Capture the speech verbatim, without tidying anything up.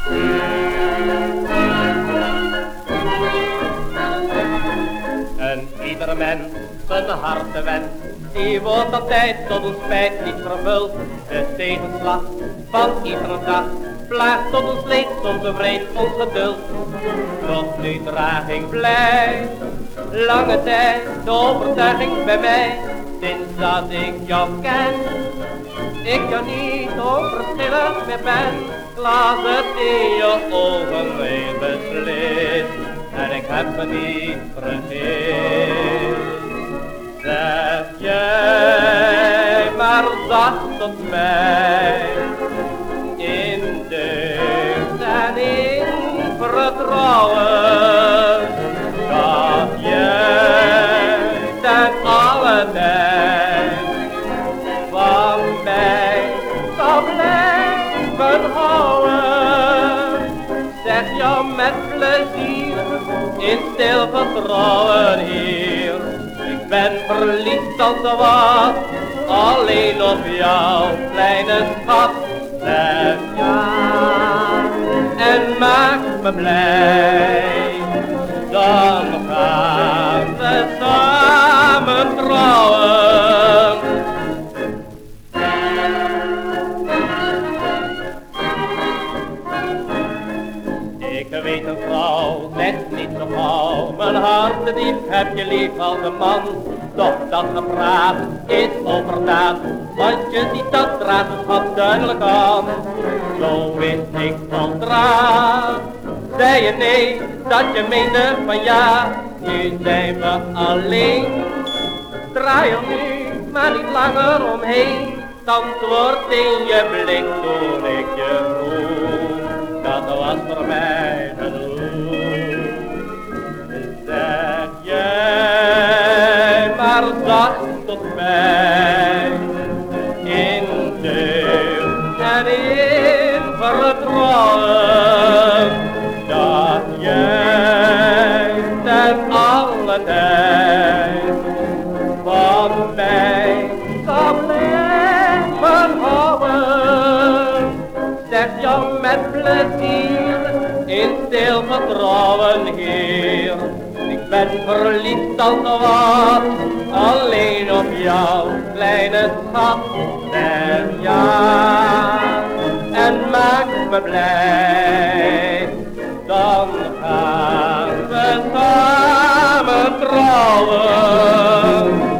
En ieder mens zijn hartewens, die wordt altijd tot ons spijt niet vervuld. De tegenslag van iedere dag plaagt tot ons leed, soms vreet ons geduld. Tot nu draging blijft, lange tijd de overtuiging bij mij, sinds dat ik jou ken, ik jou niet onverschillig meer ben. Laat het in je ogen weer beslist, en ik heb me niet vergist. Zeg jij maar zacht tot mij, in deugd en in vertrouwen, dat jij ten alle tijd van mij zal blijven houden. Zeg jou met plezier, in stil vertrouwen hier. Ik ben verliefd als de wat, alleen op jou, kleine schat. Zeg ja en maak me blij, dan gaan we samen trouwen. Ik weet een vrouw, net niet zo gauw, mijn hart diep heb je lief als een man. Doch dat gepraat is overdaad, want je ziet dat draadschap duidelijk aan. Zo wist ik van draad, zei je nee, dat je meende van ja. Nu zijn we alleen, draai er nu maar niet langer omheen. Het antwoord in je blik toen ik je vroeg, dat was voor mij genoeg. Zeg jij maar zacht tot mij, in deugd en in vertrouwen, dat jij ten alle tijd van mij zal blijven houden. Zeg jou met plezier, in stil vertrouwen hier. Ik ben verliefd als wat, alleen op jou, kleine schat. Zeg ja en maak me blij, dan gaan we samen trouwen.